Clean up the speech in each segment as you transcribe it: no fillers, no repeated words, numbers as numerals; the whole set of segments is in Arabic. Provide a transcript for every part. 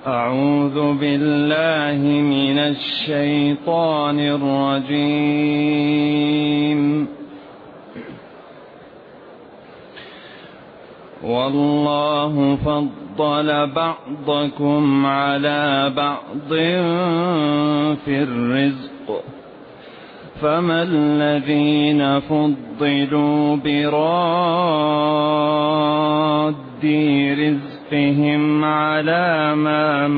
أعوذ بالله من الشيطان الرجيم. والله فضل بعضكم على بعض في الرزق، فما الذين فضلوا براد رزقهم على ما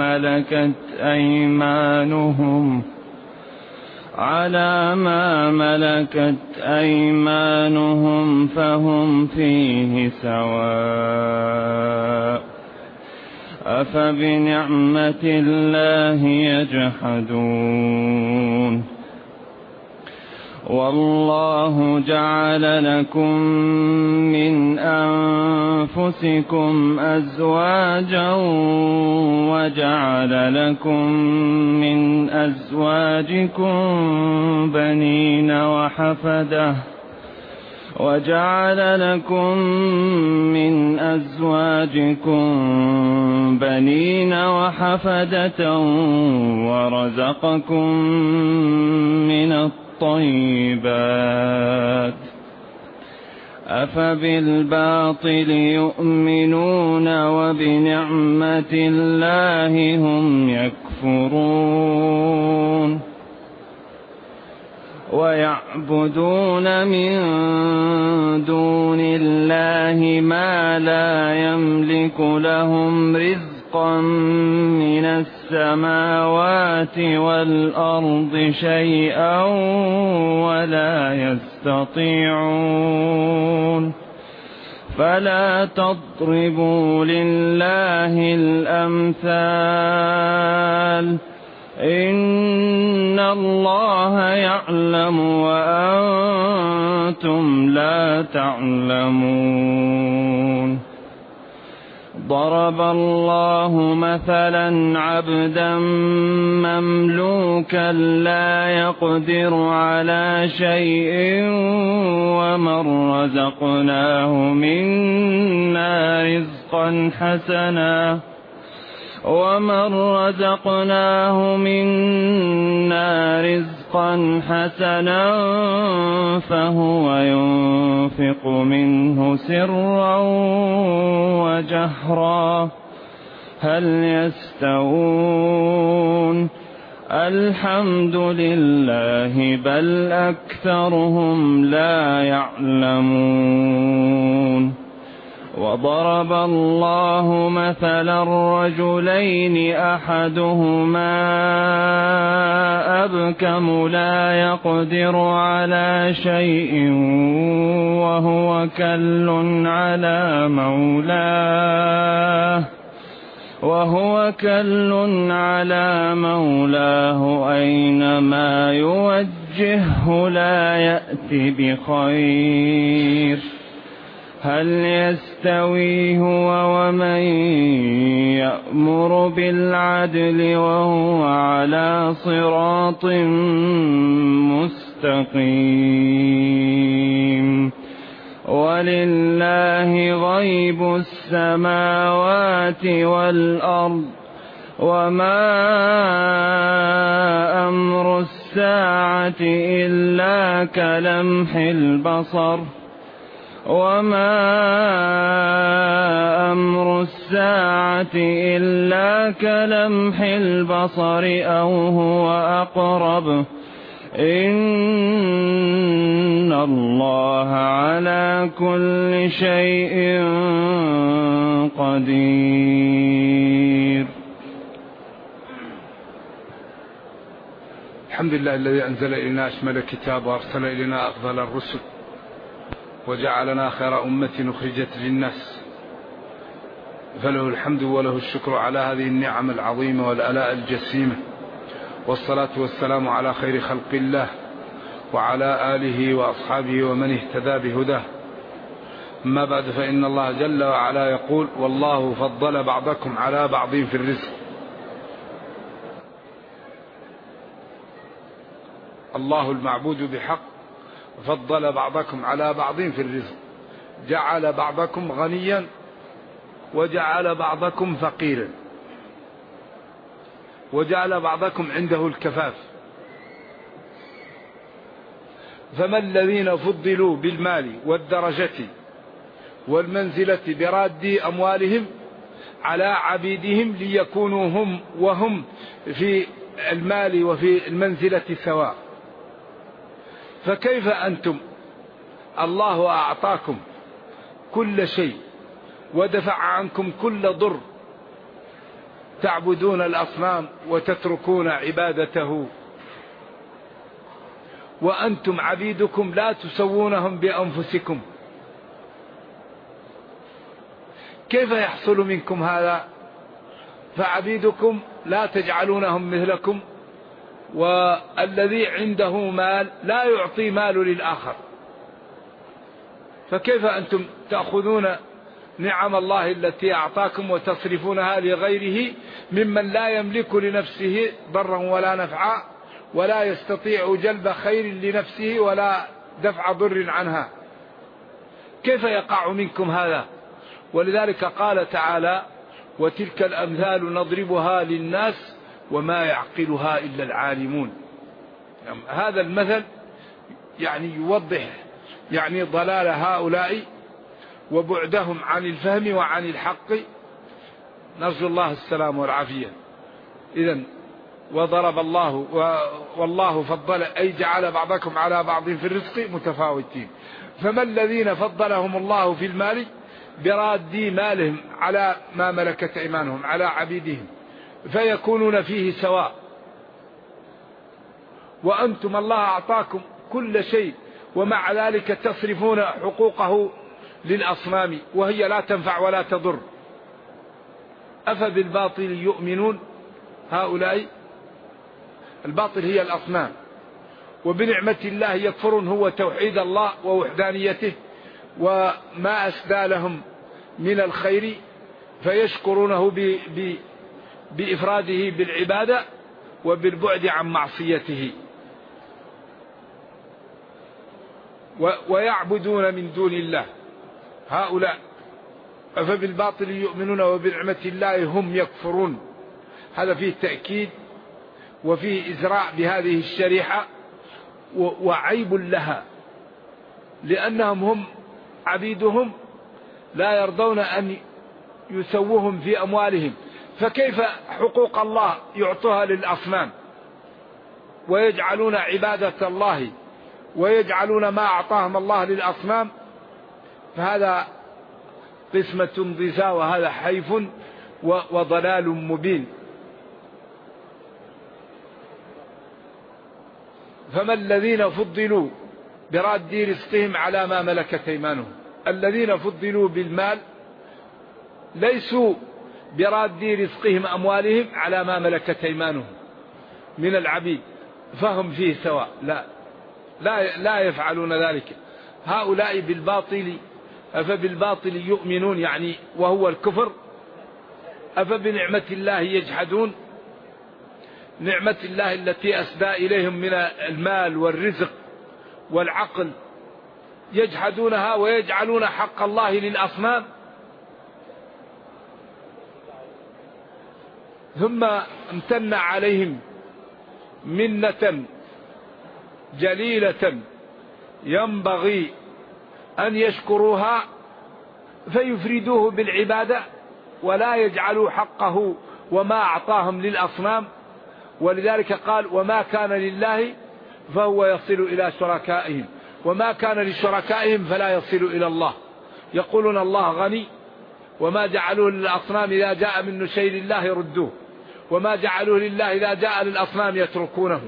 ملكت أيمانهم فهم فيه سواء، أفبنعمة الله يجحدون. والله جعل لكم من أنفسكم أزواجا وجعل لكم من أزواجكم بنين وحفدة ورزقكم من الطيبات، أفبالباطل يؤمنون وبنعمة الله هم يكفرون. ويعبدون من دون الله ما لا يملك لهم رزقا من السماوات والأرض شيئا ولا يستطيعون. فلا تضربوا لله الأمثال، إن الله يعلم وأنتم لا تعلمون. ضرب الله مثلا عبدا مملوكا لا يقدر على شيء ومن رزقناه منا رزقا حسنا فهو ينفق منه سرا وجهرا، هل يستوون؟ الحمد لله بل أكثرهم لا يعلمون. وضرب الله مثلا رجلين أحدهما أبكم لا يقدر على شيء وهو كل على مولاه أينما يوجهه لا يأتي بخير، هل يستوي هو ومن يأمر بالعدل وهو على صراط مستقيم؟ ولله غيب السماوات والأرض، وما أمر الساعة إلا كلمح البصر أو هو أقرب، إن الله على كل شيء قدير. الحمد لله الذي أنزل إلينا أشمل كتاب وأرسل إلينا أفضل الرسل وجعلنا خير أمة أخرجت للناس، فله الحمد وله الشكر على هذه النعم العظيمة والآلاء الجسيمة، والصلاة والسلام على خير خلق الله وعلى آله وأصحابه ومن اهتدى بهداه. أما بعد، فإن الله جل وعلا يقول: والله فضل بعضكم على بعض في الرزق. الله المعبود بحق فضل بعضكم على بعض في الرزق، جعل بعضكم غنيا وجعل بعضكم فقيرا. وجعل بعضكم عنده الكفاف. فما الذين فضلوا بالمال والدرجة والمنزلة براد أموالهم على عبيدهم ليكونوا هم وهم في المال وفي المنزلة سواء. فكيف أنتم الله أعطاكم كل شيء ودفع عنكم كل ضر تعبدون الأصنام وتتركون عبادته، وأنتم عبيدكم لا تسوونهم بأنفسكم. كيف يحصل منكم هذا؟ فعبيدكم لا تجعلونهم مثلكم، والذي عنده مال لا يعطي مال للآخر. فكيف أنتم تأخذون نعم الله التي أعطاكم وتصرفونها لغيره ممن لا يملك لنفسه ضرا ولا نفعا ولا يستطيع جلب خير لنفسه ولا دفع ضر عنها؟ كيف يقع منكم هذا؟ ولذلك قال تعالى: وتلك الأمثال نضربها للناس وما يعقلها إلا العالمون. هذا المثل يوضح ضلال هؤلاء وبعدهم عن الفهم وعن الحق، نرجو الله السلام والعافية. إذن وضرب الله والله فضل أي جعل بعضكم على بعض في الرزق متفاوتين. فما الذين فضلهم الله في المال براد مالهم على ما ملكت أيمانهم على عبيدهم فيكونون فيه سواء، وأنتم الله أعطاكم كل شيء ومع ذلك تصرفون حقوقه للأصنام وهي لا تنفع ولا تضر. أفبالباطل يؤمنون هؤلاء؟ الباطل هي الأصنام، وبنعمة الله يكفرون، هو توحيد الله ووحدانيته وما أسدى لهم من الخير فيشكرونه بإفراده بالعبادة وبالبعد عن معصيته، ويعبدون من دون الله هؤلاء. أفبالباطل يؤمنون وبنعمة الله هم يكفرون. هذا فيه تأكيد وفيه إزراء بهذه الشريحة وعيب لها، لأنهم هم عبيدهم لا يرضون أن يسووهم في أموالهم، فكيف حقوق الله يعطوها للأصنام ويجعلون عبادة الله ويجعلون ما أعطاهم الله للأصنام؟ فهذا قسمة ضزاء وهذا حيف وضلال مبين. فما الذين فضلوا براد رزقهم على ما ملكت أيمانهم. الذين فضلوا بالمال ليسوا براد رزقهم أموالهم على ما ملكت أيمانهم من العبيد فهم فيه سواء، لا يفعلون ذلك. هؤلاء بالباطل أفبالباطل يؤمنون وهو الكفر. أفبنعمة الله يجحدون، نعمة الله التي أسدى إليهم من المال والرزق والعقل يجحدونها ويجعلون حق الله للأصنام. ثم امتن عليهم منة جليلة ينبغي أن يشكروها فيفردوه بالعبادة ولا يجعلوا حقه وما أعطاهم للأصنام. ولذلك قال: وما كان لله فهو يصل إلى شركائهم وما كان لشركائهم فلا يصل إلى الله. يقولون الله غني وما جعلوه للأصنام إذا جاء من شيء لله يردوه، وما جعلوه لله إذا جاء للأصنام يتركونه.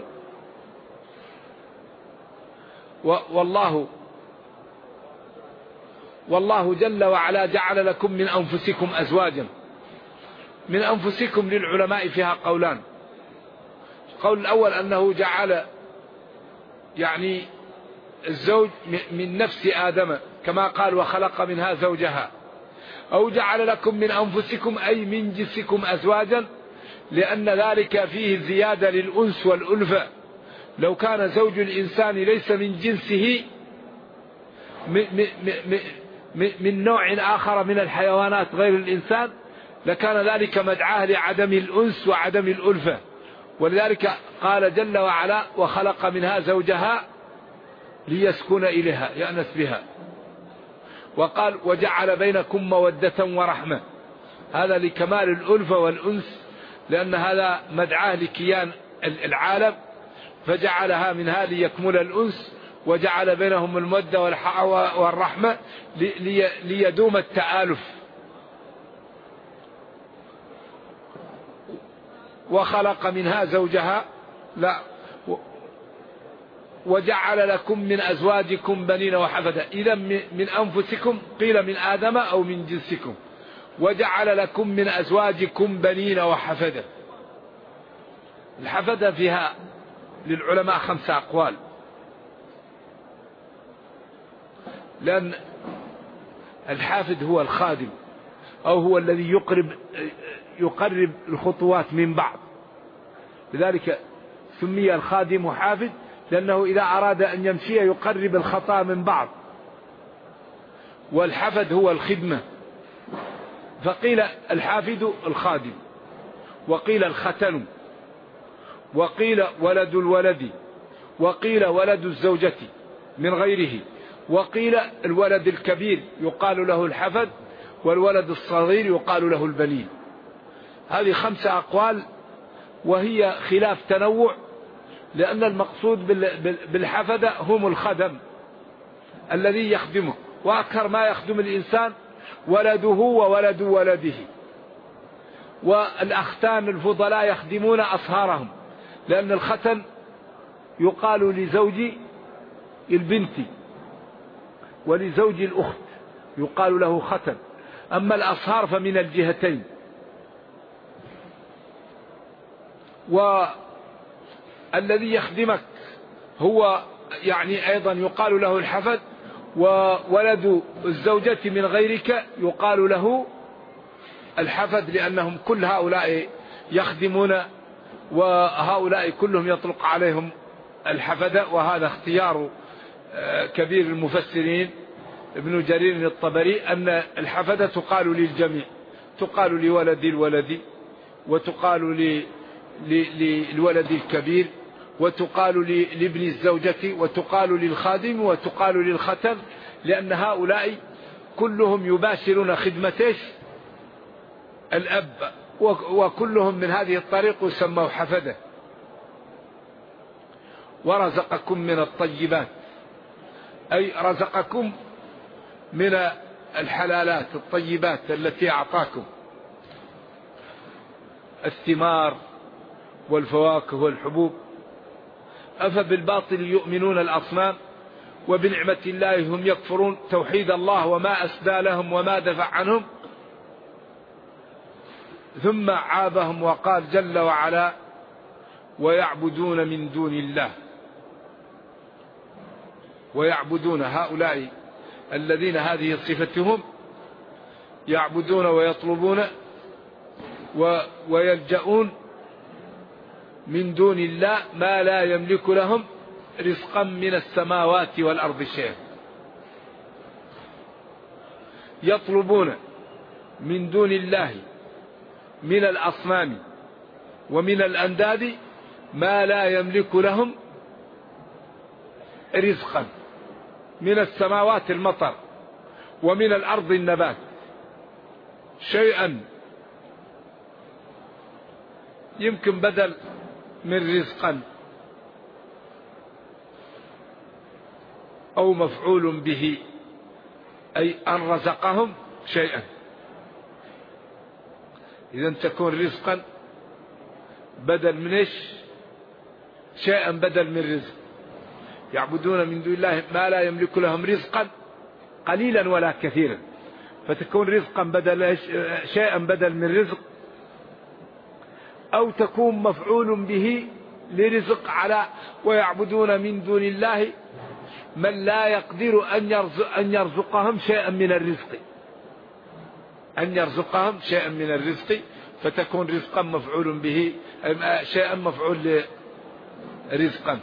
والله جل وعلا جعل لكم من أنفسكم أزواجا. من أنفسكم للعلماء فيها قولان. القول الأول أنه جعل الزوج من نفس آدم كما قال: وخلق منها زوجها، أو جعل لكم من أنفسكم أي من جنسكم أزواجا، لأن ذلك فيه زيادة للأنس والألفة. لو كان زوج الإنسان ليس من جنسه من نوع آخر من الحيوانات غير الإنسان لكان ذلك مدعاه لعدم الأنس وعدم الألفة. ولذلك قال جل وعلا وخلق منها زوجها ليسكن إليها يأنس بها. وقال وجعل بينكم مودة ورحمة، هذا لكمال الألفة والأنس، لأن هذا مدعاه لكيان العالم، فجعلها منها ليكمل الأنس، وجعل بينهم المودة والرحمة ليدوم التآلف. وخلق منها زوجها لا وجعل لكم من أزواجكم بنين وحفدة، إذا من أنفسكم قيل من آدم أو من جنسكم. وجعل لكم من أزواجكم بنين وحفدة. الحفدة فيها للعلماء 5 أقوال، لأن الحافد هو الخادم أو هو الذي يقرب الخطوات من بعض، لذلك سمي الخادم حافد، لأنه إذا أراد أن يمشي يقرب الخطا من بعض. والحفد هو الخدمة، فقيل الحافد الخادم، وقيل الختن، وقيل ولد الولد، وقيل ولد الزوجة من غيره، وقيل الولد الكبير يقال له الحفد، والولد الصغير يقال له البنين. هذه 5 أقوال، وهي خلاف تنوع، لأن المقصود بالحفدة هم الخدم الذي يخدمه، وأكثر ما يخدم الإنسان ولده وولد ولده. والأختان الفضلاء يخدمون أصهارهم، لأن الختن يقال لزوج البنت ولزوج الأخت يقال له ختن، أما الأصهار فمن الجهتين. والذي يخدمك هو يعني أيضا يقال له الحفد، وولد الزوجة من غيرك يقال له الحفد، لأنهم كل هؤلاء يخدمون، وهؤلاء كلهم يطلق عليهم الحفدة. وهذا اختيار كبير المفسرين ابن جرير الطبري، أن الحفدة تقال للجميع، تقال لولد الولد، وتقال للولد الكبير، وتقال لابن الزوجة، وتقال للخادم، وتقال للختم، لأن هؤلاء كلهم يباشرون خدمته الأب، وكلهم من هذه الطريق يسموا حفدة. ورزقكم من الطيبات، أي رزقكم من الحلالات الطيبات التي أعطاكم، الثمار والفواكه والحبوب. أفبالباطل يؤمنون الأصنام وبنعمة الله هم يكفرون. توحيد الله وما أسدى لهم وما دفع عنهم. ثم عابهم وقال جل وعلا ويعبدون من دون الله. ويعبدون هؤلاء الذين هذه صفتهم، يعبدون ويطلبون ويلجؤون من دون الله ما لا يملك لهم رزقا من السماوات والأرض شيئا. يطلبون من دون الله من الأصنام ومن الأنداد ما لا يملك لهم رزقا، من السماوات المطر، ومن الأرض النبات، شيئا يمكن بدل من رزقا أو مفعول به، أي أن رزقهم شيئا. إذا تكون رزقا بدل من إيش؟ شيئا بدل من رزق. يعبدون من دون الله ما لا يملك لهم رزقا قليلا ولا كثيرا، فتكون رزقا بدل شيئا بدل من رزق، أو تكون مفعول به لرزق على ويعبدون من دون الله من لا يقدر أن يرزقهم شيئا من الرزق، أن يرزقهم شيئا من الرزق، فتكون رزقا مفعول به شيئا مفعول رزقا.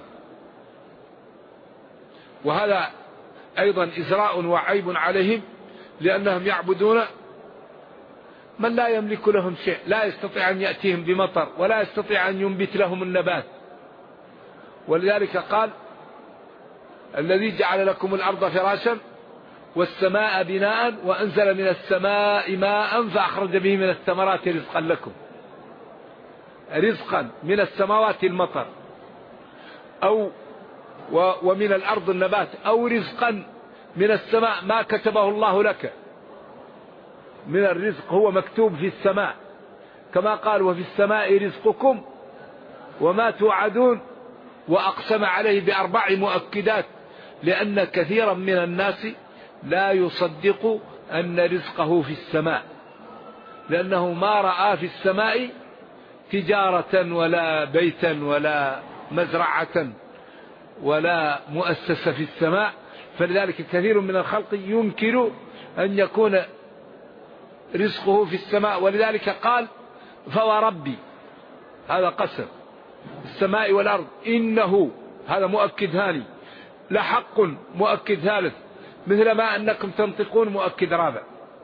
وهذا أيضا إزراء وعيب عليهم، لأنهم يعبدون من لا يملك لهم شيء، لا يستطيع أن يأتيهم بمطر ولا يستطيع أن ينبت لهم النبات. ولذلك قال الذي جعل لكم الأرض فراشا والسماء بناء وأنزل من السماء ماء فأخرج به من الثمرات رزقا لكم. رزقا من السماوات المطر، أو ومن الأرض النبات، أو رزقا من السماء ما كتبه الله لك من الرزق هو مكتوب في السماء، كما قال وفي السماء رزقكم وما توعدون، وأقسم عليه بأربع مؤكدات، لأن كثيرا من الناس لا يصدق أن رزقه في السماء، لأنه ما رأى في السماء تجارة ولا بيتا ولا مزرعة ولا مؤسسة في السماء. فلذلك كثير من الخلق ينكر أن يكون رزقه في السماء. ولذلك قال فوربي، هذا قسم السماء والأرض، إنه هذا مؤكد ثاني، لحق مؤكد ثالث، مثل ما أنكم تنطقون مؤكد رابع.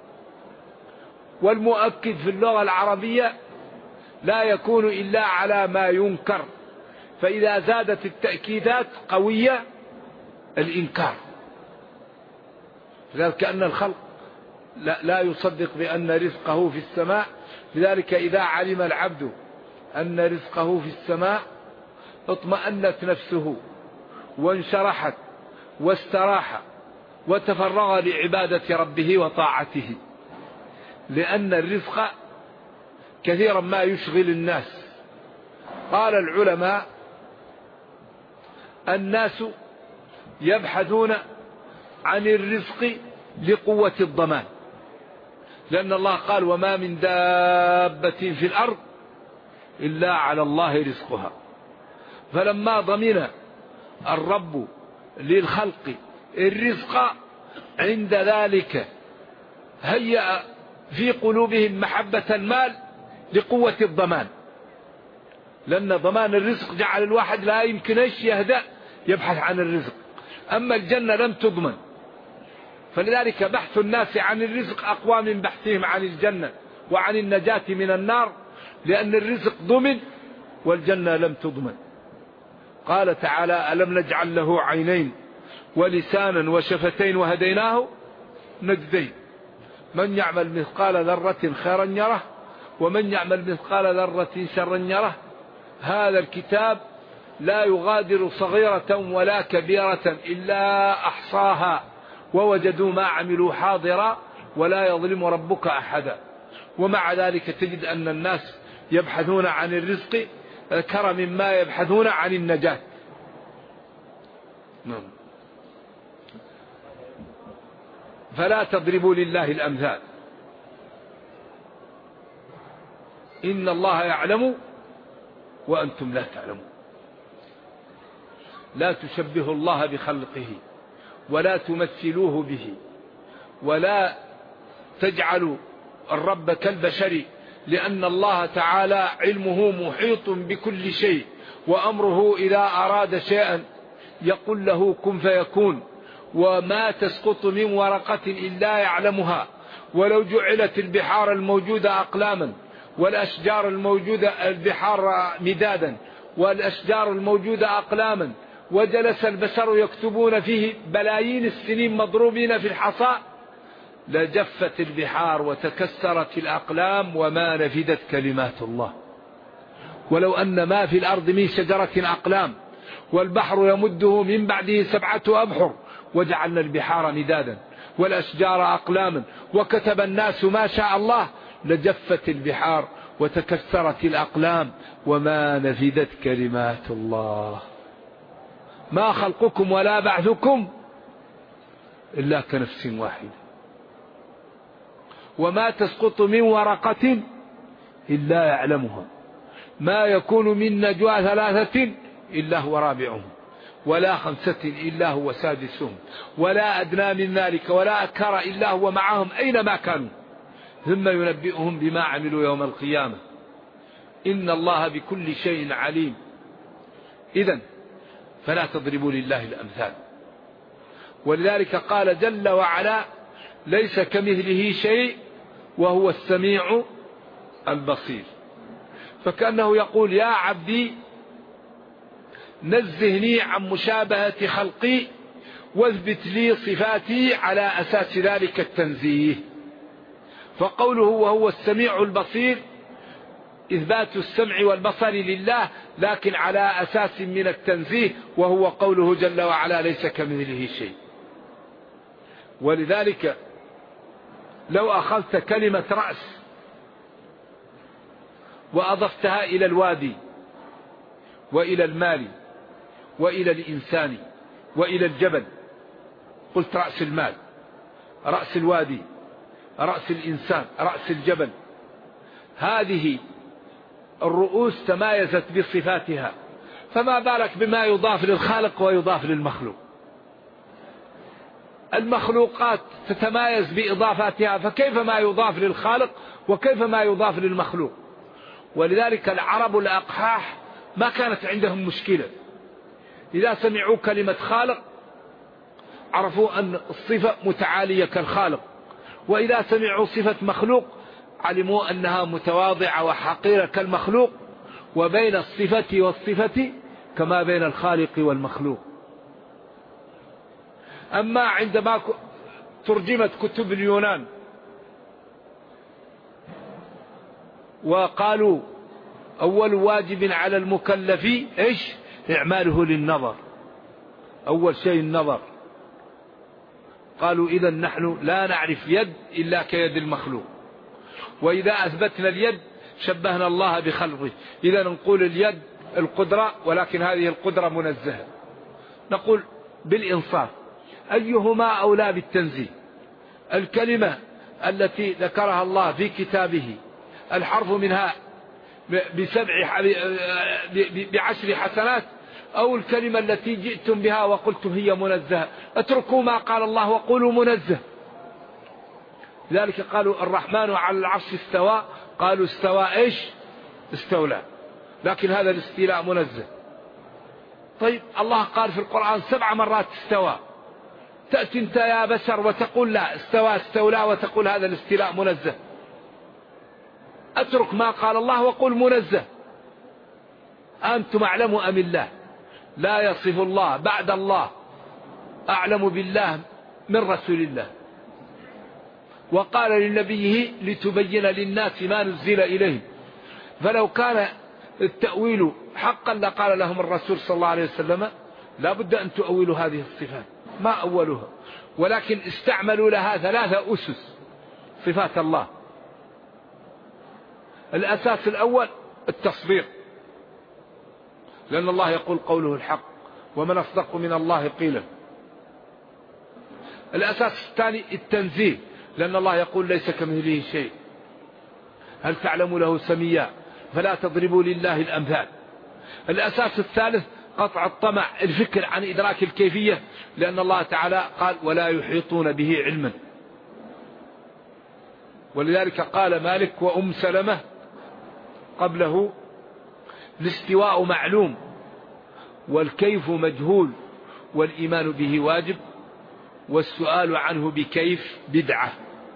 والمؤكد في اللغة العربية لا يكون إلا على ما ينكر، فإذا زادت التأكيدات قوية الإنكار. لذلك كأن الخلق لا يصدق بأن رزقه في السماء. لذلك إذا علم العبد أن رزقه في السماء اطمأنت نفسه وانشرحت واستراح وتفرغ لعبادة ربه وطاعته، لأن الرزق كثيرا ما يشغل الناس. قال العلماء الناس يبحثون عن الرزق لقوة الضمان، لأن الله قال وما من دابة في الأرض إلا على الله رزقها. فلما ضمن الرب للخلق الرزق عند ذلك هيأ في قلوبهم محبة المال لقوة الضمان، لأن ضمان الرزق جعل الواحد لا يمكن يهدأ يبحث عن الرزق. أما الجنة لم تضمن، فلذلك بحث الناس عن الرزق أقوى من بحثهم عن الجنة وعن النجاة من النار، لأن الرزق ضمن والجنة لم تضمن. قال تعالى ألم نجعل له عينين ولسانا وشفتين وهديناه نجدين، من يعمل مثقال ذرة خيرا يره ومن يعمل مثقال ذرة شرا يره. هذا الكتاب لا يغادر صغيرة ولا كبيرة إلا أحصاها ووجدوا ما عملوا حاضرا ولا يظلم ربك أحدا. ومع ذلك تجد أن الناس يبحثون عن الرزق أكثر مما يبحثون عن النجاة. فلا تضربوا لله الأمثال، إن الله يعلم وأنتم لا تعلمون. لا تشبهوا الله بخلقه ولا تمثلوه به، ولا تجعلوا الرب كالبشر، لأن الله تعالى علمه محيط بكل شيء، وأمره إذا أراد شيئا يقول له كن فيكون، وما تسقط من ورقة إلا يعلمها، ولو جعلت البحار الموجودة أقلاما والأشجار الموجودة البحار مدادا والأشجار الموجودة أقلاما وجلس البشر يكتبون فيه بلايين السنين مضروبين في الحصى لجفت البحار وتكسرت الأقلام وما نفدت كلمات الله. ولو أن ما في الأرض من شجرة أقلام والبحر يمده من بعده 7 أبحر وجعلنا البحار مدادا والأشجار أقلاما وكتب الناس ما شاء الله لجفت البحار وتكسرت الأقلام وما نفدت كلمات الله. ما خلقكم ولا بعثكم إلا كنفس واحدة، وما تسقط من ورقة إلا يعلمها، ما يكون من نجوى 3 إلا هو رابعهم ولا 5 إلا هو سادسهم ولا أدنى من ذلك ولا أكثر إلا هو معهم أينما كانوا ثم ينبئهم بما عملوا يوم القيامة. إن الله بكل شيء عليم. إذن فلا تضربوا لله الأمثال. ولذلك قال جل وعلا ليس كمثله شيء وهو السميع البصير. فكأنه يقول يا عبدي نزهني عن مشابهة خلقي واثبت لي صفاتي على أساس ذلك التنزيه. فقوله وهو السميع البصير إثبات السمع والبصر لله، لكن على أساس من التنزيه، وهو قوله جل وعلا ليس كمثله شيء. ولذلك لو أخذت كلمة رأس وأضفتها إلى الوادي وإلى المال وإلى الإنسان وإلى الجبل، قلت رأس المال، رأس الوادي، رأس الإنسان، رأس الجبل، هذه الرؤوس تمايزت بصفاتها، فما بالك بما يضاف للخالق ويضاف للمخلوق. المخلوقات تتمايز بإضافاتها، فكيف ما يضاف للخالق وكيف ما يضاف للمخلوق؟ ولذلك العرب الأقحاح ما كانت عندهم مشكلة، إذا سمعوا كلمة خالق عرفوا أن الصفة متعالية كالخالق، وإذا سمعوا صفة مخلوق علموا أنها متواضعة وحقيرة كالمخلوق، وبين الصفة والصفة كما بين الخالق والمخلوق. أما عندما ترجمت كتب اليونان وقالوا أول واجب على المكلف إيش؟ إعماله للنظر، أول شيء النظر. قالوا إذا نحن لا نعرف يد إلا كيد المخلوق، وإذا أثبتنا اليد شبهنا الله بخلقه، إذا نقول اليد القدرة، ولكن هذه القدرة منزهة. نقول بالإنصاف أيهما أولى بالتنزيه؟ الكلمة التي ذكرها الله في كتابه الحرف منها ب10 حسنات، أو الكلمة التي جئتم بها وقلتم هي منزهة؟ اتركوا ما قال الله وقولوا منزه. لذلك قالوا الرحمن على العرش استوى، قالوا استوى إيش؟ استولى، لكن هذا الاستيلاء منزه. طيب الله قال في القرآن 7 مرات استوى، تأتي انت يا بشر وتقول لا استوى استولى وتقول هذا الاستيلاء منزه؟ اترك ما قال الله وقل منزه. أنتم أعلم أم الله؟ لا يصف الله بعد الله أعلم بالله من رسول الله. وقال لنبيه لتبين للناس ما نزل إليهم، فلو كان التأويل حقا لقال لهم الرسول صلى الله عليه وسلم لا بد أن تؤولوا هذه الصفات، ما أولوها، ولكن استعملوا لها 3 أسس صفات الله. الأساس الأول التصديق، لأن الله يقول قوله الحق ومن أصدق من الله قيلا. الأساس الثاني التنزيه، لأن الله يقول ليس كمثله شيء. هل تعلم له سميا فلا تضربوا لله الأمثال. الأساس الثالث قطع الطمع، الفكر عن إدراك الكيفية، لأن الله تعالى قال ولا يحيطون به علما. ولذلك قال مالك وأم سلمة قبله الاستواء معلوم والكيف مجهول والإيمان به واجب والسؤال عنه بكيف بدعة.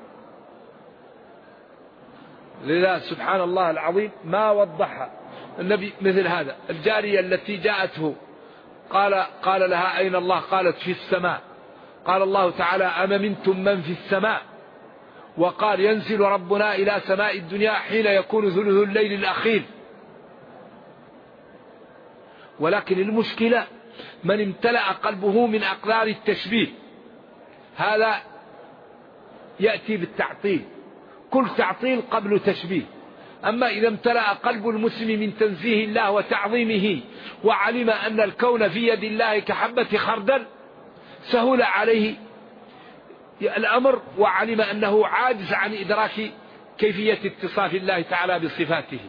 لذا سبحان الله العظيم ما وضحها النبي مثل هذا. الجارية التي جاءته قال لها أين الله؟ قالت في السماء. قال الله تعالى أم منتم من في السماء؟ وقال ينزل ربنا إلى سماء الدنيا حين يكون ثلث الليل الأخير. ولكن المشكلة من امتلأ قلبه من أقدار التشبيه، هذا يأتي بالتعطيل، كل تعطيل قبل تشبيه. أما إذا امتلأ قلب المسلم من تنزيه الله وتعظيمه وعلم أن الكون في يد الله كحبة خردل سهل عليه الأمر، وعلم أنه عاجز عن إدراك كيفية اتصاف الله تعالى بصفاته.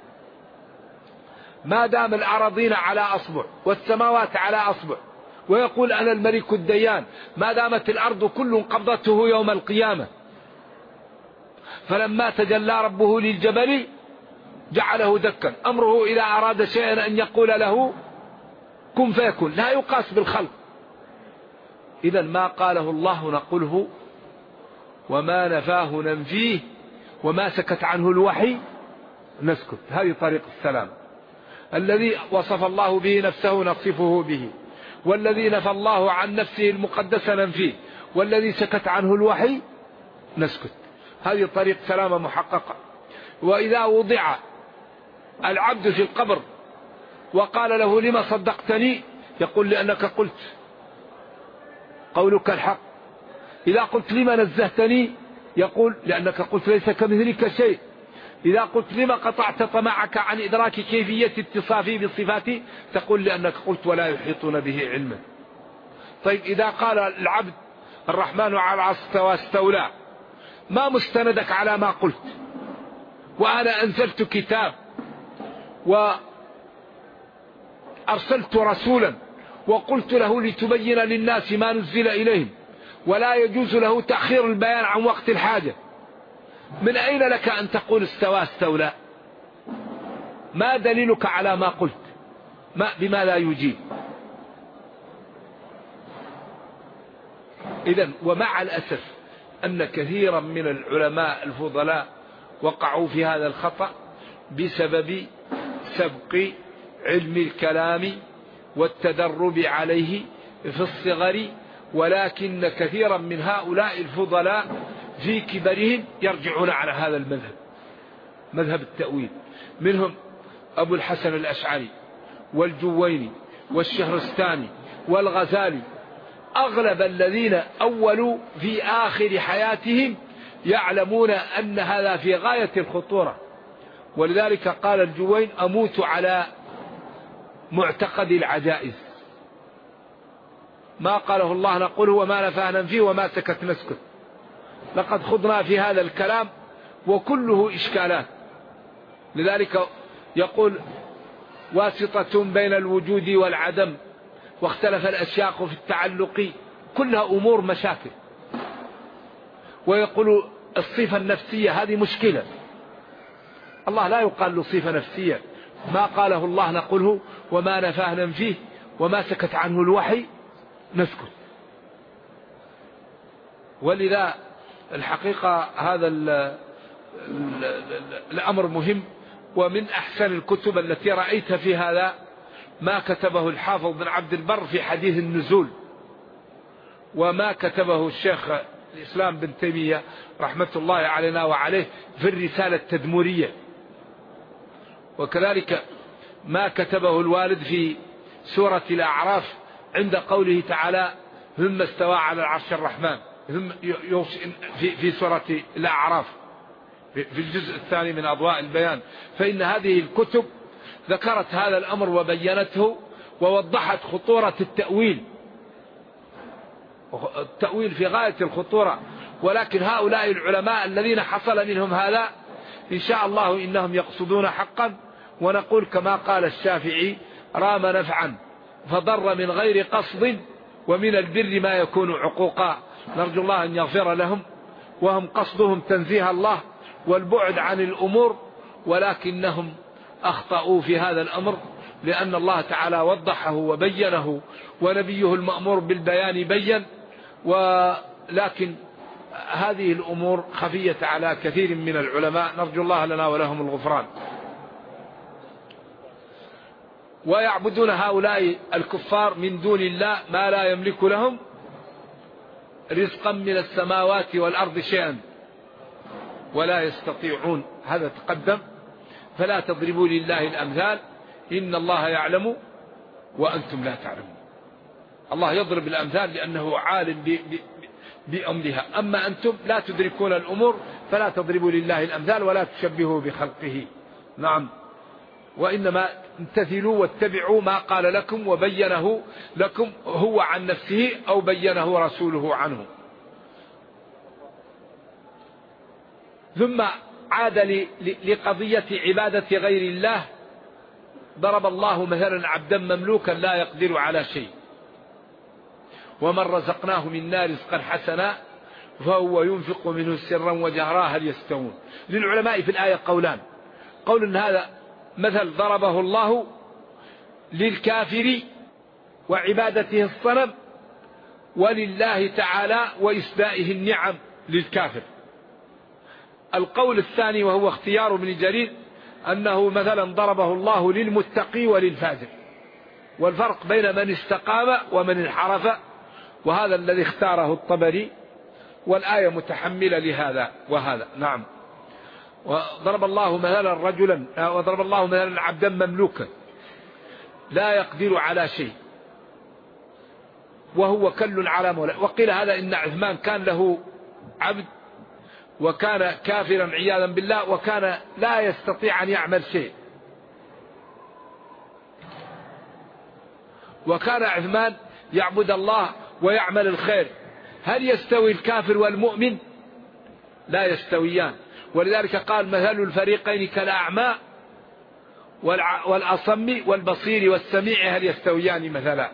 ما دام الأراضين على أصبع والسماوات على أصبع ويقول أنا الملك الديان، ما دامت الأرض كل قبضته يوم القيامة. فلما تجلى ربه للجبل جعله دكا، أمره إذا أراد شيئا أن يقول له كن فيكون، لا يقاس بالخلق. إذا ما قاله الله نقوله، وما نفاه ننفيه، وما سكت عنه الوحي نسكت. هذه طريق السلام. الذي وصف الله به نفسه نصفه به، والذي نفى الله عن نفسه المقدسة ننفيه، والذي سكت عنه الوحي نسكت. هذه طريق سلامة محققة. وإذا وضع العبد في القبر وقال له لما صدقتني، يقول لأنك قلت، قولك الحق. إذا قلت لما نزهتني، يقول لأنك قلت ليس كمثلك شيء. إذا قلت لما قطعت طمعك عن إدراك كيفية اتصافي بصفاتي، تقول لأنك قلت ولا يحيطون به علما. طيب إذا قال العبد الرحمن على العرش استولى، ما مستندك على ما قلت؟ وأنا أنزلت كتاب وأرسلت رسولا وقلت له لتبين للناس ما نزل إليهم، ولا يجوز له تأخير البيان عن وقت الحاجة. من أين لك أن تقول استوى استولى؟ ما دليلك على ما قلت؟ بما لا يجيب. إذن ومع الأسف أن كثيرا من العلماء الفضلاء وقعوا في هذا الخطأ بسبب سبق علم الكلام والتدرب عليه في الصغر، ولكن كثيرا من هؤلاء الفضلاء في كبرهم يرجعون على هذا المذهب، مذهب التأويل. منهم أبو الحسن الأشعري والجويني والشهرستاني والغزالي. أغلب الذين أولوا في آخر حياتهم يعلمون أن هذا في غاية الخطورة. ولذلك قال الجوين: أموت على معتقد العجائز، ما قاله الله نقوله وما نفاه ننفيه وما سكت نسكت. لقد خضنا في هذا الكلام وكله إشكالات. لذلك يقول: واسطة بين الوجود والعدم، واختلف الأشياق في التعلق، كلها أمور مشاكل. ويقول الصفة النفسية هذه مشكلة. الله لا يقال له صفة نفسية، ما قاله الله نقوله وما نفاه ننفيه وما سكت عنه الوحي نسكت. ولذا الحقيقة هذا الأمر مهم. ومن أحسن الكتب التي رأيتها في هذا ما كتبه الحافظ بن عبد البر في حديث النزول، وما كتبه الشيخ الإسلام بن تيمية رحمة الله علينا وعليه في الرسالة التدمرية، وكذلك ما كتبه الوالد في سورة الأعراف عند قوله تعالى: ثم استوى على العرش الرحمن، في سورة الأعراف في الجزء الثاني من أضواء البيان. فإن هذه الكتب ذكرت هذا الأمر وبينته ووضحت خطورة التأويل. التأويل في غاية الخطورة. ولكن هؤلاء العلماء الذين حصل منهم هذا إن شاء الله إنهم يقصدون حقا. ونقول كما قال الشافعي: رام نفعا فضر من غير قصد، ومن البر ما يكون عقوقا. نرجو الله أن يغفر لهم، وهم قصدهم تنزيه الله والبعد عن الأمور، ولكنهم أخطأوا في هذا الأمر، لأن الله تعالى وضحه وبينه، ونبيه المأمور بالبيان بين. ولكن هذه الأمور خفية على كثير من العلماء، نرجو الله لنا ولهم الغفران. ويعبدون هؤلاء الكفار من دون الله ما لا يملك لهم رزقا من السماوات والأرض شيئا ولا يستطيعون. هذا تقدم. فلا تضربوا لله الأمثال إن الله يعلم وأنتم لا تعلمون. الله يضرب الأمثال لأنه عالم بأمرها، أما أنتم لا تدركون الأمور، فلا تضربوا لله الأمثال ولا تشبهوا بخلقه. نعم، وإنما امتثلوا واتبعوا ما قال لكم وبينه لكم هو عن نفسه أو بينه رسوله عنه. ثم عاد لقضية عبادة غير الله. ضرب الله مثلا عبدا مملوكا لا يقدر على شيء، ومن رزقناه منا رزقا حسنا فهو ينفق منه سرا وجهرا هل يستوون. للعلماء في الآية قولان: قول إن هذا مثل ضربه الله للكافر وعبادته الصنم، ولله تعالى وإسدائه النعم للكافر. القول الثاني وهو اختيار ابن جرير أنه مثلا ضربه الله للمتقي وللفاجر، والفرق بين من استقام ومن انحرف، وهذا الذي اختاره الطبري، والآية متحملة لهذا وهذا. نعم. وضرب الله مثلا عبدا مملوكا لا يقدر على شيء وهو كل على مولاه. وقيل هذا إن عثمان كان له عبد وكان كافرا عياذا بالله، وكان لا يستطيع أن يعمل شيء، وكان عثمان يعبد الله ويعمل الخير. هل يستوي الكافر والمؤمن؟ لا يستويان. ولذلك قال مثل الفريقين كالأعمى والأصم والبصير والسميع هل يستويان مثلا.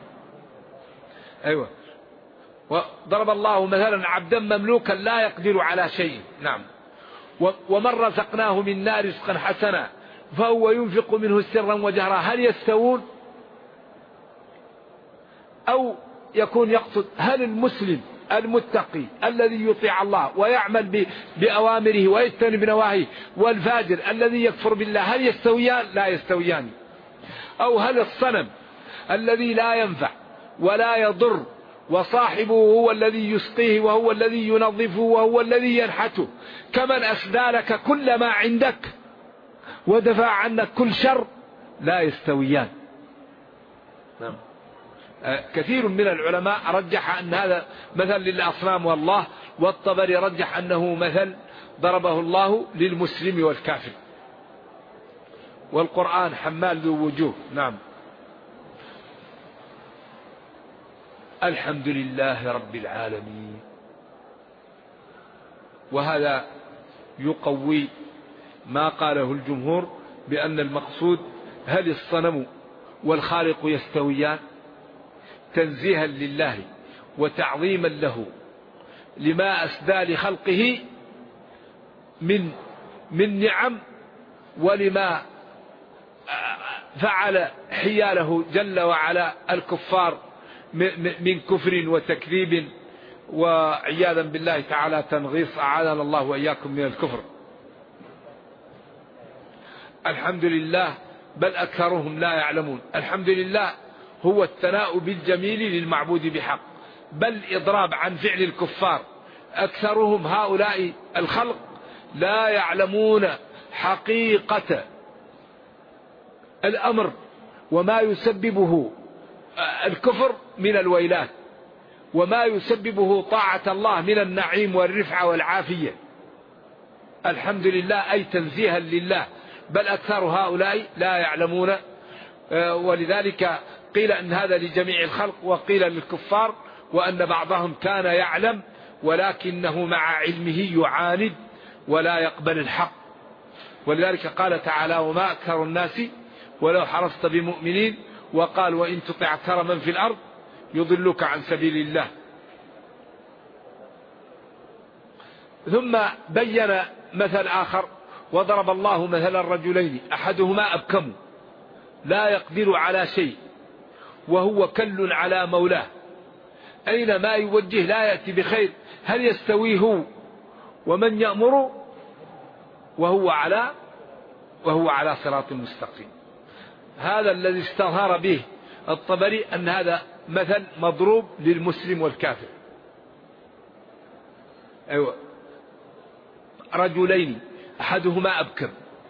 أيوة. وضرب الله مثلا عبدا مملوكا لا يقدر على شيء. نعم. ومن رزقناه منا رزقا حسنا فهو ينفق منه سرا وجهرا هل يستوون؟ أو يكون يقصد هل المسلم المتقي الذي يطيع الله ويعمل بأوامره ويجتنب بنواهيه والفاجر الذي يكفر بالله هل يستويان؟ لا يستويان. أو هل الصنم الذي لا ينفع ولا يضر وصاحبه هو الذي يسقيه وهو الذي ينظفه وهو الذي ينحته كمن أسدى لك كل ما عندك ودفع عنك كل شر؟ لا يستويان. نعم. كثير من العلماء رجح أن هذا مثل للأصنام والله، والطبري رجح أنه مثل ضربه الله للمسلم والكافر، والقرآن حمال ذو وجوه. نعم. الحمد لله رب العالمين. وهذا يقوي ما قاله الجمهور بأن المقصود هل الصنم والخالق يستويان، تنزيها لله وتعظيما له لما أسدى لخلقه من نعم، ولما فعل حياله جل وعلا الكفار من كفر وتكذيب وعياذا بالله تعالى تنغيص، أعاذنا الله وإياكم من الكفر. الحمد لله بل أكثرهم لا يعلمون. الحمد لله هو الثناء بالجميل للمعبود بحق، بل إضراب عن فعل الكفار. أكثرهم هؤلاء الخلق لا يعلمون حقيقة الأمر وما يسببه الكفر من الويلات، وما يسببه طاعة الله من النعيم والرفعة والعافية. الحمد لله أي تنزيها لله، بل أكثر هؤلاء لا يعلمون. ولذلك قيل أن هذا لجميع الخلق، وقيل للكفار، وأن بعضهم كان يعلم ولكنه مع علمه يعاند ولا يقبل الحق. ولذلك قال تعالى وما أكثر الناس ولو حرصت بمؤمنين، وقال وإن تطع أكثر من في الأرض يضلك عن سبيل الله. ثم بين مثل آخر وضرب الله مثل الرجلين أحدهما أبكم لا يقدر على شيء وهو كل على مولاه أينما يوجه لا يأتي بخير هل يستوي هو ومن يأمر وهو على صراط مستقيم. هذا الذي استظهر به الطبري أن هذا مثل مضروب للمسلم والكافر. أيوة. رجلين أحدهما أبكم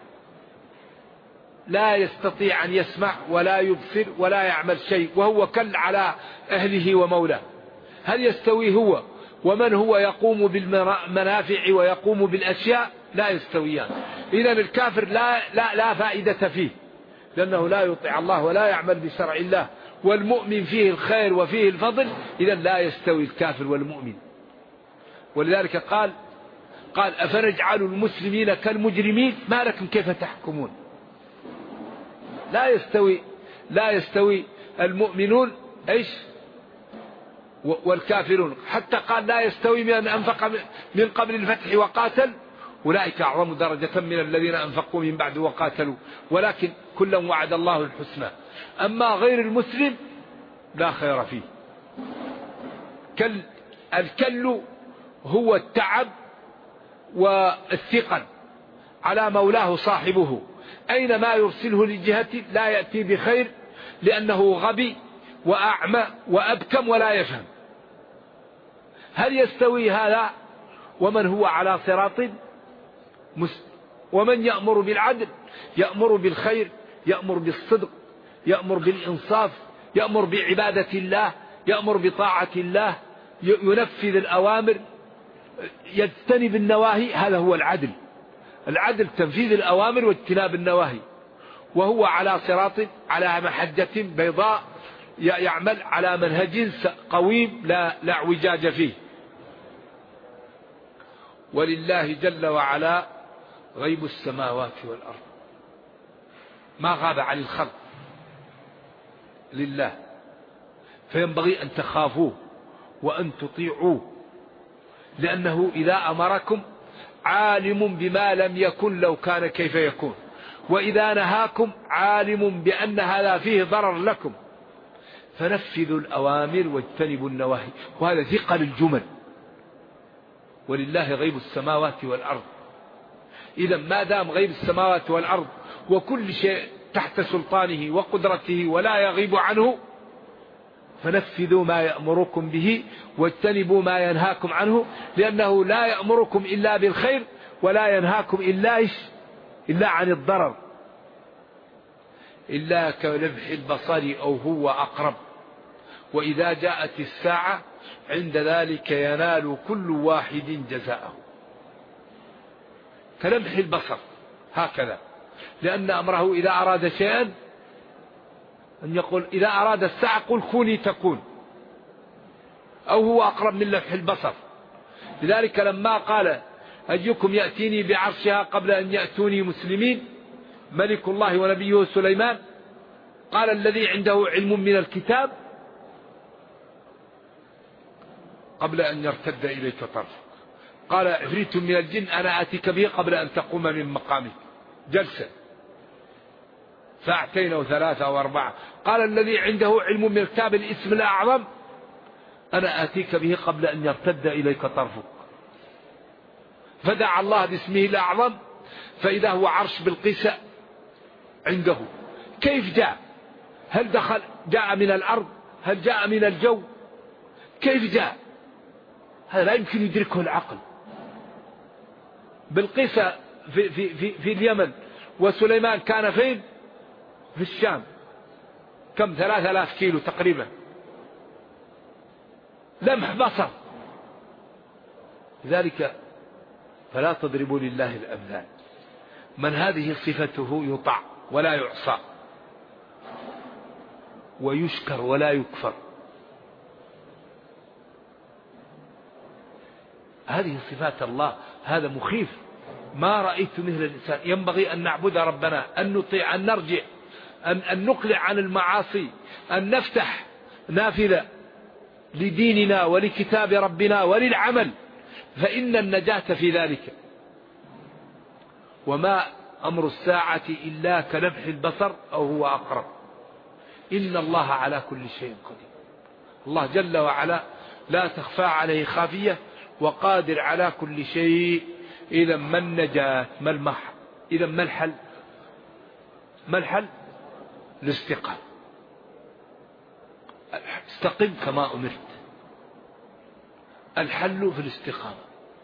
لا يستطيع أن يسمع ولا يبصر ولا يعمل شيء وهو كل على أهله ومولاه، هل يستوي هو ومن هو يقوم بالمنافع ويقوم بالأشياء؟ لا يستويان. إذن الكافر لا فائدة فيه لأنه لا يطيع الله ولا يعمل بشرع الله، والمؤمن فيه الخير وفيه الفضل، إذن لا يستوي الكافر والمؤمن. ولذلك قال أفنجعل المسلمين كالمجرمين ما لكم كيف تحكمون. لا يستوي المؤمنون ايش والكافرون. حتى قال لا يستوي من أنفق من قبل الفتح وقاتل أولئك أعظم درجة من الذين أنفقوا من بعد وقاتلوا ولكن كلا وعد الله الحسنى. أما غير المسلم لا خير فيه. الكل هو التعب والثقل على مولاه صاحبه، أينما يرسله للجهة لا يأتي بخير، لأنه غبي وأعمى وأبكم ولا يفهم. هل يستوي هذا ومن هو على صراط ومن يأمر بالعدل، يأمر بالخير، يأمر بالصدق، يأمر بالإنصاف، يأمر بعبادة الله، يأمر بطاعة الله، ينفذ الأوامر، يجتنب النواهي، هذا هو العدل. العدل تنفيذ الأوامر واجتناب النواهي، وهو على صراط، على محجة بيضاء، يعمل على منهج قويم لا اعوجاج فيه. ولله جل وعلا غيب السماوات والأرض، ما غاب عن الخلق لله، فينبغي أن تخافوه وأن تطيعوه، لأنه إذا أمركم عالم بما لم يكن لو كان كيف يكون، وإذا نهاكم عالم بأن هذا فيه ضرر لكم، فنفذوا الأوامر واجتنبوا النواهي. وهذا ثقل الجمل. ولله غيب السماوات والأرض. إذا ما دام غيب السماوات والأرض وكل شيء تحت سلطانه وقدرته ولا يغيب عنه، فنفذوا ما يأمركم به واجتنبوا ما ينهاكم عنه، لأنه لا يأمركم إلا بالخير ولا ينهاكم إلا عن الضرر. إلا كلمح البصر أو هو أقرب، وإذا جاءت الساعة عند ذلك ينال كل واحد جزاءه. كلمح البصر هكذا، لأن أمره إذا أراد شيئا أن يقول إذا أراد الساعة قل كوني تكون، أو هو أقرب من لمح البصر. لذلك لما قال أيكم يأتيني بعرشها قبل أن يأتوني مسلمين، ملك الله ونبيه سليمان، قال الذي عنده علم من الكتاب قبل أن يرتد إليك طرفك، قال عفريت من الجن أنا آتيك به قبل أن تقوم من مقامك، جلسة ساعتين أو ثلاثة أو أربعة. قال الذي عنده علم من الكتاب الاسم الأعظم أنا آتيك به قبل أن يرتد إليك طرفك. فدعا الله باسمه الأعظم، فإذا هو عرش بلقيس عنده. كيف جاء؟ هل جاء من الأرض؟ هل جاء من الجو؟ كيف جاء؟ هذا لا يمكن يدركه العقل. بلقيس في اليمن، وسليمان كان فين؟ في الشام، كم 3000 كيلو تقريبا، لمح بصر. لذلك فلا تضربوا لله الأمثال. من هذه صفته يطاع ولا يعصى، ويشكر ولا يكفر. هذه صفات الله. هذا مخيف، ما رأيت مثل الإنسان. ينبغي أن نعبد ربنا، أن نطيع، أن نرجع، أن نقلع عن المعاصي، أن نفتح نافذة لديننا ولكتاب ربنا وللعمل، فإن النجاة في ذلك. وما أمر الساعة إلا كلمح البصر أو هو أقرب، إن الله على كل شيء قدير. الله جل وعلا لا تخفى عليه خافية، وقادر على كل شيء. إذا ما النجاة؟ ما المحل؟ إذا ما الحل؟ ما الحل؟ الاستقامة. استقم كما أمرت. الحل في الاستقامة.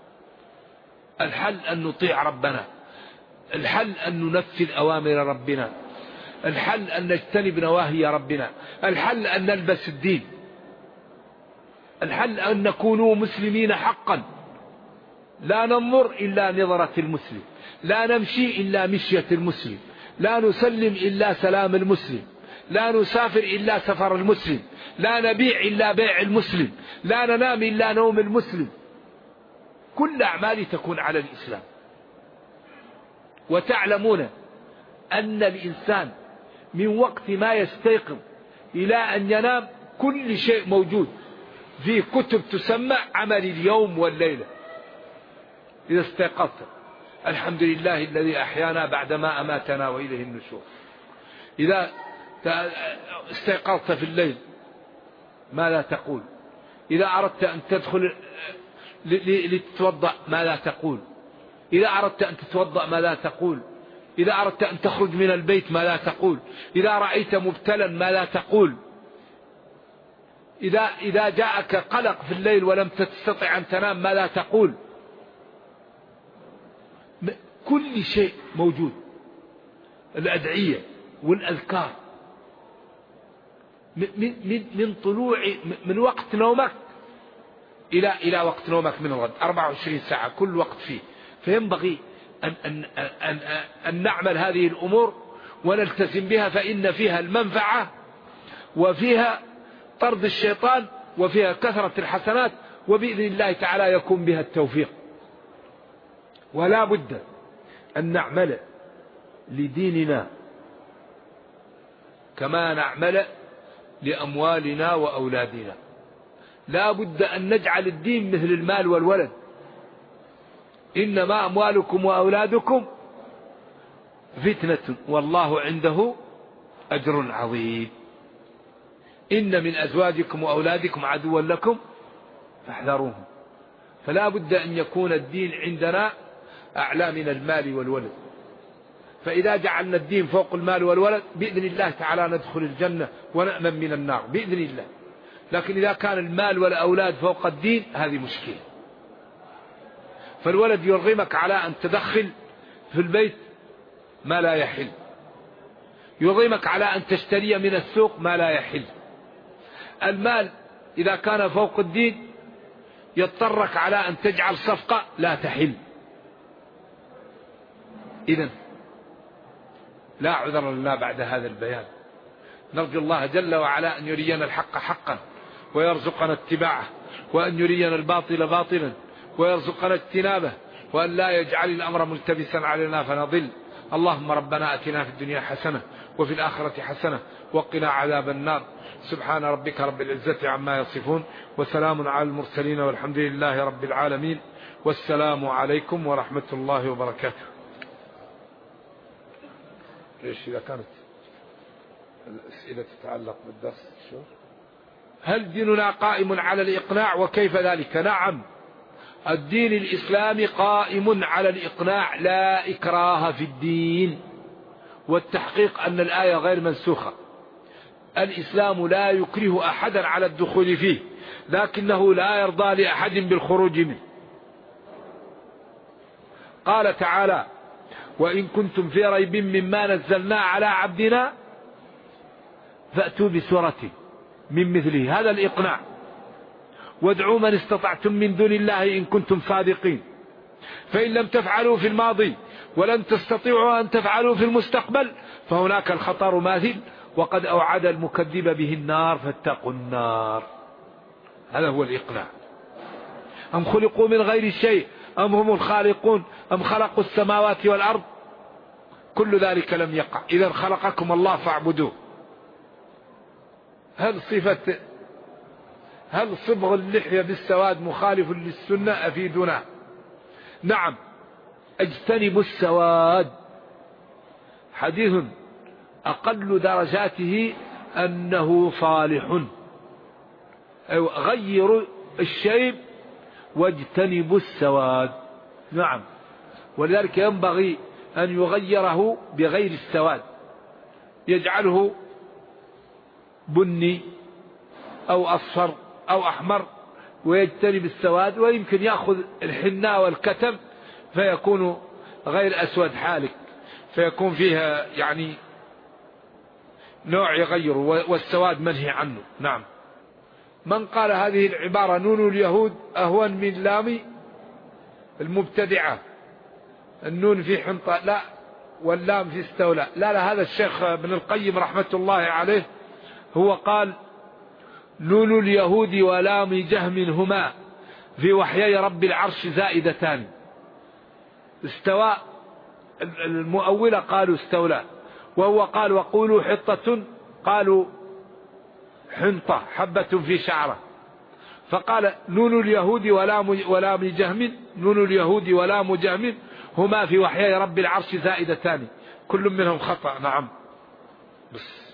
الحل أن نطيع ربنا، الحل أن ننفذ أوامر ربنا، الحل أن نجتنب نواهي ربنا، الحل أن نلبس الدين، الحل أن نكون مسلمين حقا، لا ننظر إلا نظرة المسلم، لا نمشي إلا مشية المسلم، لا نسلم إلا سلام المسلم، لا نسافر إلا سفر المسلم، لا نبيع إلا بيع المسلم، لا ننام إلا نوم المسلم. كل أعمالي تكون على الإسلام. وتعلمون أن الإنسان من وقت ما يستيقظ إلى أن ينام كل شيء موجود في كتب تسمى عمل اليوم والليلة. إذا استيقظت الحمد لله الذي أحيانا بعدما أماتنا وإليه النشور. إذا استيقظت في الليل ماذا تقول؟ إذا أردت أن تدخل لتتوضأ ماذا تقول؟ إذا أردت أن تتوضأ ماذا تقول؟ إذا أردت أن تخرج من البيت ماذا تقول؟ إذا رأيت مبتلا ماذا تقول؟ إذا جاءك قلق في الليل ولم تستطع أن تنام ماذا تقول؟ كل شيء موجود، الأدعية والأذكار من طلوع من وقت نومك إلى وقت نومك من الغد 24 ساعة كل وقت فيه. فينبغي أن نعمل هذه الأمور ونلتزم بها، فإن فيها المنفعة وفيها طرد الشيطان وفيها كثرة الحسنات، وبإذن الله تعالى يكون بها التوفيق. ولا بد أن نعمل لديننا كما نعمل لأموالنا وأولادنا. لا بد أن نجعل الدين مثل المال والولد. إنما أموالكم وأولادكم فتنة والله عنده أجر عظيم. إن من أزواجكم وأولادكم عدوا لكم فاحذروهم. فلا بد أن يكون الدين عندنا أعلى من المال والولد. فإذا جعلنا الدين فوق المال والولد بإذن الله تعالى ندخل الجنة ونأمن من النار بإذن الله. لكن إذا كان المال والأولاد فوق الدين هذه مشكلة. فالولد يرغمك على أن تدخل في البيت ما لا يحل، يرغمك على أن تشتري من السوق ما لا يحل. المال إذا كان فوق الدين يضطرك على أن تجعل صفقة لا تحل. إذن لا عذر لنا بعد هذا البيان. نرجو الله جل وعلا أن يرينا الحق حقا ويرزقنا اتباعه، وأن يرينا الباطل باطلا ويرزقنا اجتنابه، وأن لا يجعل الأمر ملتبسا علينا فنضل. اللهم ربنا أتنا في الدنيا حسنة وفي الآخرة حسنة وقنا عذاب النار. سبحان ربك رب العزة عما يصفون وسلام على المرسلين والحمد لله رب العالمين. والسلام عليكم ورحمة الله وبركاته. ليش إذا كانت الأسئلة تتعلق بالدرس شو؟ هل ديننا قائم على الإقناع وكيف ذلك؟ نعم، الدين الإسلامي قائم على الإقناع لا إكراه في الدين. والتحقيق أن الآية غير منسوخة. الإسلام لا يكره أحدا على الدخول فيه، لكنه لا يرضى لأحد بالخروج منه. قال تعالى: وإن كنتم في ريب مما نزلنا على عبدنا فأتوا بسورة من مثله. هذا الإقناع. وادعوا من استطعتم من دون الله إن كنتم صادقين. فإن لم تفعلوا في الماضي ولن تستطيعوا أن تفعلوا في المستقبل فهناك الخطر ماثل، وقد أوعد المكذب به النار فاتقوا النار. هذا هو الإقناع. أم خلقوا من غير شيء أم هم الخالقون أم خلقوا السماوات والأرض؟ كل ذلك لم يقع. إذا خلقكم الله فاعبدوه. هل صبغ اللحية بالسواد مخالف للسنة؟ أفيدنا. نعم، اجتنبوا السواد. حديث أقل درجاته أنه صالح. غيروا الشيب واجتنبوا السواد. نعم، ولذلك ينبغي أن يغيره بغير السواد، يجعله بني أو أصفر أو أحمر ويجتنب السواد، ويمكن يأخذ الحناء والكتم فيكون غير أسود حالك، فيكون فيها يعني نوع يغيره، والسواد منهي عنه. نعم. من قال هذه العبارة نون اليهود أهون من لام المبتدعة، النون في حنطة لا واللام في استولى، لا هذا الشيخ ابن القيم رحمة الله عليه هو قال نون اليهود ولام جهم هما في وحيي رب العرش زائدتان. استوى المؤولة قالوا استولى، وهو قال وقولوا حطة قالوا حنطة حبة في شعرة. فقال نون اليهود ولام جهم، نون اليهود ولام جهم هما في وحيي رب العرش زائدتان، كل منهم خطأ. نعم بس